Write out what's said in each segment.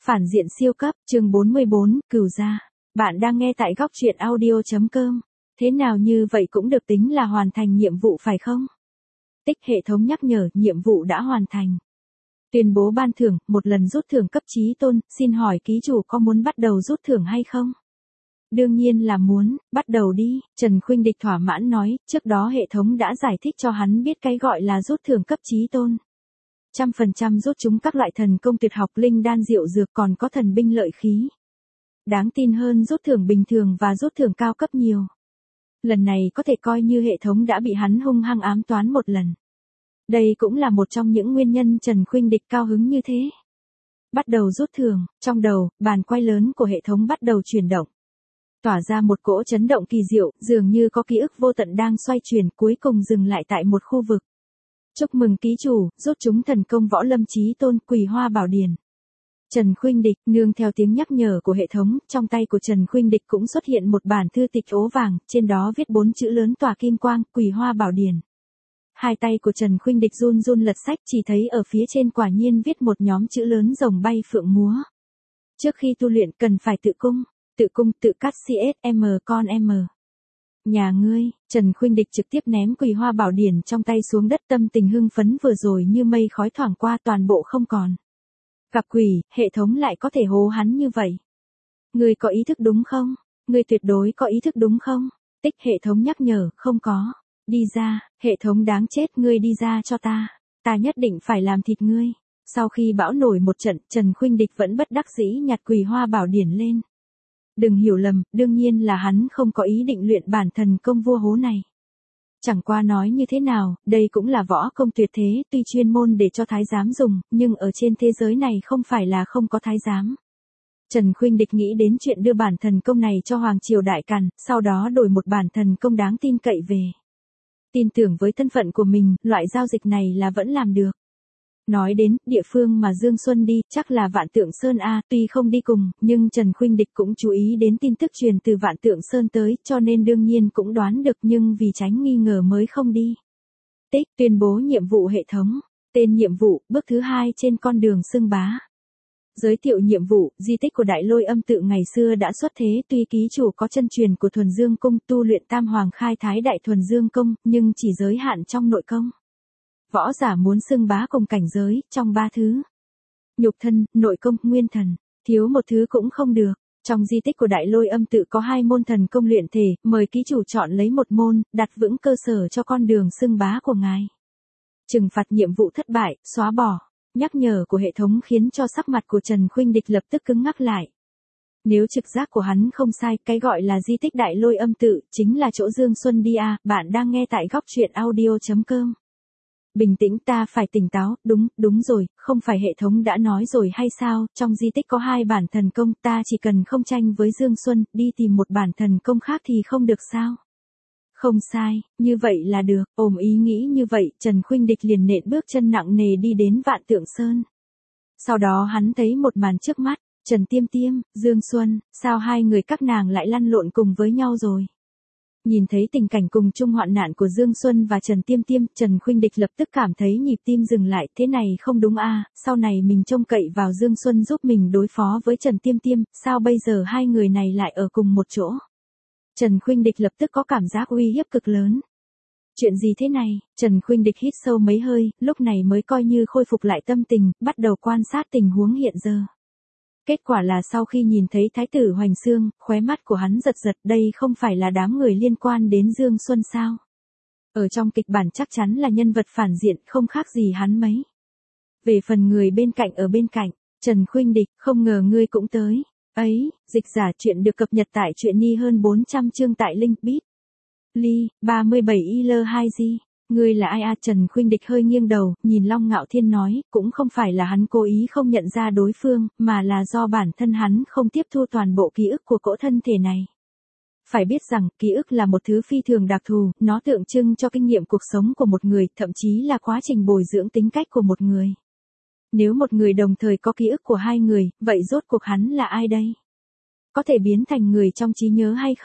Phản diện siêu cấp, chương 44, Cửu gia. Bạn đang nghe tại góc truyện audio.com. Thế nào như vậy cũng được tính là hoàn thành nhiệm vụ phải không? Tích hệ thống nhắc nhở, nhiệm vụ đã hoàn thành. Tuyên bố ban thưởng, một lần rút thưởng cấp chí tôn, xin hỏi ký chủ có muốn bắt đầu rút thưởng hay không? Đương nhiên là muốn, bắt đầu đi, Trần Khuynh Địch thỏa mãn nói, trước đó hệ thống đã giải thích cho hắn biết cái gọi là rút thưởng cấp chí tôn. 100% rút chúng các loại thần công tuyệt học linh đan diệu dược còn có thần binh lợi khí. Đáng tin hơn rút thưởng bình thường và rút thưởng cao cấp nhiều. Lần này có thể coi như hệ thống đã bị hắn hung hăng ám toán một lần. Đây cũng là một trong những nguyên nhân Trần Khuynh Địch cao hứng như thế. Bắt đầu rút thưởng, trong đầu, bàn quay lớn của hệ thống bắt đầu chuyển động. Tỏa ra một cỗ chấn động kỳ diệu, dường như có ký ức vô tận đang xoay chuyển, cuối cùng dừng lại tại một khu vực. Chúc mừng ký chủ, rút chúng thần công võ lâm chí tôn Quỳ Hoa Bảo Điển. Trần Khuynh Địch, nương theo tiếng nhắc nhở của hệ thống, trong tay của Trần Khuynh Địch cũng xuất hiện một bản thư tịch ố vàng, trên đó viết 4 chữ lớn tỏa kim quang, Quỳ Hoa Bảo Điển. Hai tay của Trần Khuynh Địch run run lật sách, chỉ thấy ở phía trên quả nhiên viết một nhóm chữ lớn rồng bay phượng múa. Trước khi tu luyện cần phải tự cung, tự cắt CSM con M. Nhà ngươi, Trần Khuynh Địch trực tiếp ném Quỳ Hoa Bảo Điển trong tay xuống đất, tâm tình hưng phấn vừa rồi như mây khói thoảng qua toàn bộ không còn. Gặp quỷ, hệ thống lại có thể hố hắn như vậy. Ngươi có ý thức đúng không? Ngươi tuyệt đối có ý thức đúng không? Tích hệ thống nhắc nhở, không có. Đi ra, hệ thống đáng chết, ngươi đi ra cho ta. Ta nhất định phải làm thịt ngươi. Sau khi bão nổi một trận, Trần Khuynh Địch vẫn bất đắc dĩ nhặt Quỳ Hoa Bảo Điển lên. Đừng hiểu lầm, đương nhiên là hắn không có ý định luyện bản thần công vua hố này. Chẳng qua nói như thế nào, đây cũng là võ công tuyệt thế, tuy chuyên môn để cho thái giám dùng, nhưng ở trên thế giới này không phải là không có thái giám. Trần Khuynh Địch nghĩ đến chuyện đưa bản thần công này cho Hoàng Triều Đại Càn, sau đó đổi một bản thần công đáng tin cậy về. Tin tưởng với thân phận của mình, loại giao dịch này là vẫn làm được. Nói đến, địa phương mà Dương Xuân đi, chắc là Vạn Tượng Sơn A, tuy không đi cùng, nhưng Trần Khuynh Địch cũng chú ý đến tin tức truyền từ Vạn Tượng Sơn tới, cho nên đương nhiên cũng đoán được, nhưng vì tránh nghi ngờ mới không đi. Tích, tuyên bố nhiệm vụ hệ thống. Tên nhiệm vụ, bước thứ 2 trên con đường xưng bá. Giới thiệu nhiệm vụ, di tích của Đại Lôi Âm Tự ngày xưa đã xuất thế, tuy ký chủ có chân truyền của Thuần Dương Cung, tu luyện Tam Hoàng Khai Thái Đại Thuần Dương Công, nhưng chỉ giới hạn trong nội công. Võ giả muốn xưng bá cùng cảnh giới, trong 3 thứ. Nhục thân, nội công, nguyên thần. Thiếu một thứ cũng không được. Trong di tích của Đại Lôi Âm Tự có 2 môn thần công luyện thể, mời ký chủ chọn lấy một môn, đặt vững cơ sở cho con đường xưng bá của ngài. Trừng phạt nhiệm vụ thất bại, xóa bỏ. Nhắc nhở của hệ thống khiến cho sắc mặt của Trần Khuynh Địch lập tức cứng ngắc lại. Nếu trực giác của hắn không sai, cái gọi là di tích Đại Lôi Âm Tự, chính là chỗ Dương Xuân đi à, bạn đang nghe tại góc truyện audio.com. Bình tĩnh, ta phải tỉnh táo, đúng rồi, không phải hệ thống đã nói rồi hay sao, trong di tích có 2 bản thần công, ta chỉ cần không tranh với Dương Xuân, đi tìm một bản thần công khác thì không được sao? Không sai, như vậy là được, ôm ý nghĩ như vậy, Trần Khuynh Địch liền nện bước chân nặng nề đi đến Vạn Tượng Sơn. Sau đó hắn thấy một màn trước mắt, Trần Tiêm Tiêm, Dương Xuân, sao hai người các nàng lại lăn lộn cùng với nhau rồi? Nhìn thấy tình cảnh cùng chung hoạn nạn của Dương Xuân và Trần Tiêm Tiêm, Trần Khuynh Địch lập tức cảm thấy nhịp tim dừng lại, thế này không đúng a, sau này mình trông cậy vào Dương Xuân giúp mình đối phó với Trần Tiêm Tiêm, sao bây giờ hai người này lại ở cùng một chỗ? Trần Khuynh Địch lập tức có cảm giác uy hiếp cực lớn. Chuyện gì thế này? Trần Khuynh Địch hít sâu mấy hơi, lúc này mới coi như khôi phục lại tâm tình, bắt đầu quan sát tình huống hiện giờ. Kết quả là sau khi nhìn thấy Thái tử Hoành Xương, khóe mắt của hắn giật giật, đây không phải là đám người liên quan đến Dương Xuân sao? Ở trong kịch bản chắc chắn là nhân vật phản diện, không khác gì hắn mấy. Về phần người bên cạnh, Trần Khuynh Địch, không ngờ ngươi cũng tới. Ấy, dịch giả chuyện được cập nhật tại truyện ni hơn 400 chương tại link bit. Ly, 37IL2G. Ngươi là ai à? Trần Khuynh Địch hơi nghiêng đầu, nhìn Long Ngạo Thiên nói, cũng không phải là hắn cố ý không nhận ra đối phương, mà là do bản thân hắn không tiếp thu toàn bộ ký ức của cỗ thân thể này. Phải biết rằng, ký ức là một thứ phi thường đặc thù, nó tượng trưng cho kinh nghiệm cuộc sống của một người, thậm chí là quá trình bồi dưỡng tính cách của một người. Nếu một người đồng thời có ký ức của 2 người, vậy rốt cuộc hắn là ai đây? Có thể biến thành người trong trí nhớ hay không?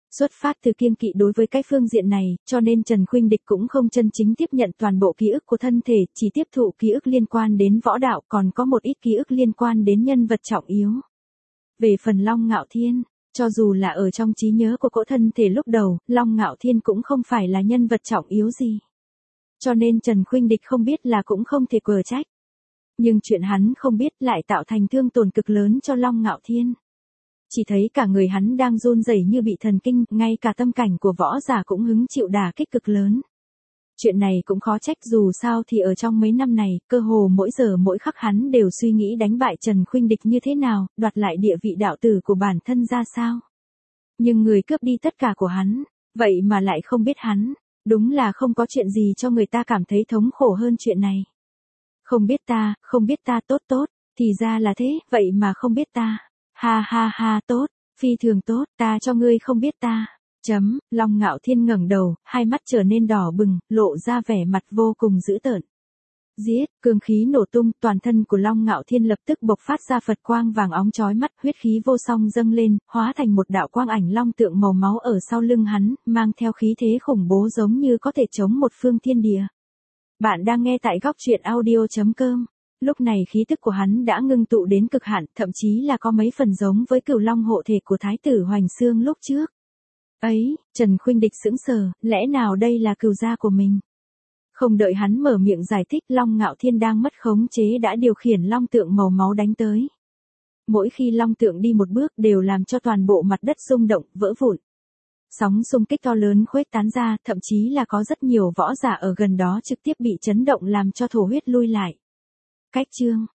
Xuất phát từ kiêng kỵ đối với cái phương diện này, cho nên Trần Khuynh Địch cũng không chân chính tiếp nhận toàn bộ ký ức của thân thể, chỉ tiếp thụ ký ức liên quan đến võ đạo, còn có một ít ký ức liên quan đến nhân vật trọng yếu. Về phần Long Ngạo Thiên, cho dù là ở trong trí nhớ của cỗ thân thể lúc đầu, Long Ngạo Thiên cũng không phải là nhân vật trọng yếu gì. Cho nên Trần Khuynh Địch không biết là cũng không thể quở trách. Nhưng chuyện hắn không biết lại tạo thành thương tổn cực lớn cho Long Ngạo Thiên. Chỉ thấy cả người hắn đang run rẩy như bị thần kinh, ngay cả tâm cảnh của võ giả cũng hứng chịu đả kích cực lớn. Chuyện này cũng khó trách, dù sao thì ở trong mấy năm này, cơ hồ mỗi giờ mỗi khắc hắn đều suy nghĩ đánh bại Trần Khuynh Địch như thế nào, đoạt lại địa vị đạo tử của bản thân ra sao. Nhưng người cướp đi tất cả của hắn, vậy mà lại không biết hắn, đúng là không có chuyện gì cho người ta cảm thấy thống khổ hơn chuyện này. Không biết ta tốt tốt, thì ra là thế, vậy mà không biết ta. Ha ha ha, tốt, phi thường tốt, ta cho ngươi không biết ta. Long Ngạo Thiên ngẩng đầu, hai mắt trở nên đỏ bừng, lộ ra vẻ mặt vô cùng dữ tợn. Giết, cương khí nổ tung, toàn thân của Long Ngạo Thiên lập tức bộc phát ra Phật quang vàng óng chói mắt, huyết khí vô song dâng lên, hóa thành một đạo quang ảnh long tượng màu máu ở sau lưng hắn, mang theo khí thế khủng bố giống như có thể chống một phương thiên địa. Bạn đang nghe tại góc truyện audio.com. Lúc này khí tức của hắn đã ngưng tụ đến cực hạn, thậm chí là có mấy phần giống với Cửu Long hộ thể của Thái tử Hoành Xương lúc trước. Ấy, Trần Khuynh Địch sững sờ, lẽ nào đây là cừu gia của mình? Không đợi hắn mở miệng giải thích, Long Ngạo Thiên đang mất khống chế đã điều khiển long tượng màu máu đánh tới. Mỗi khi long tượng đi một bước đều làm cho toàn bộ mặt đất rung động, vỡ vụn. Sóng xung kích to lớn khuếch tán ra, thậm chí là có rất nhiều võ giả ở gần đó trực tiếp bị chấn động làm cho thổ huyết lui lại. Cách chương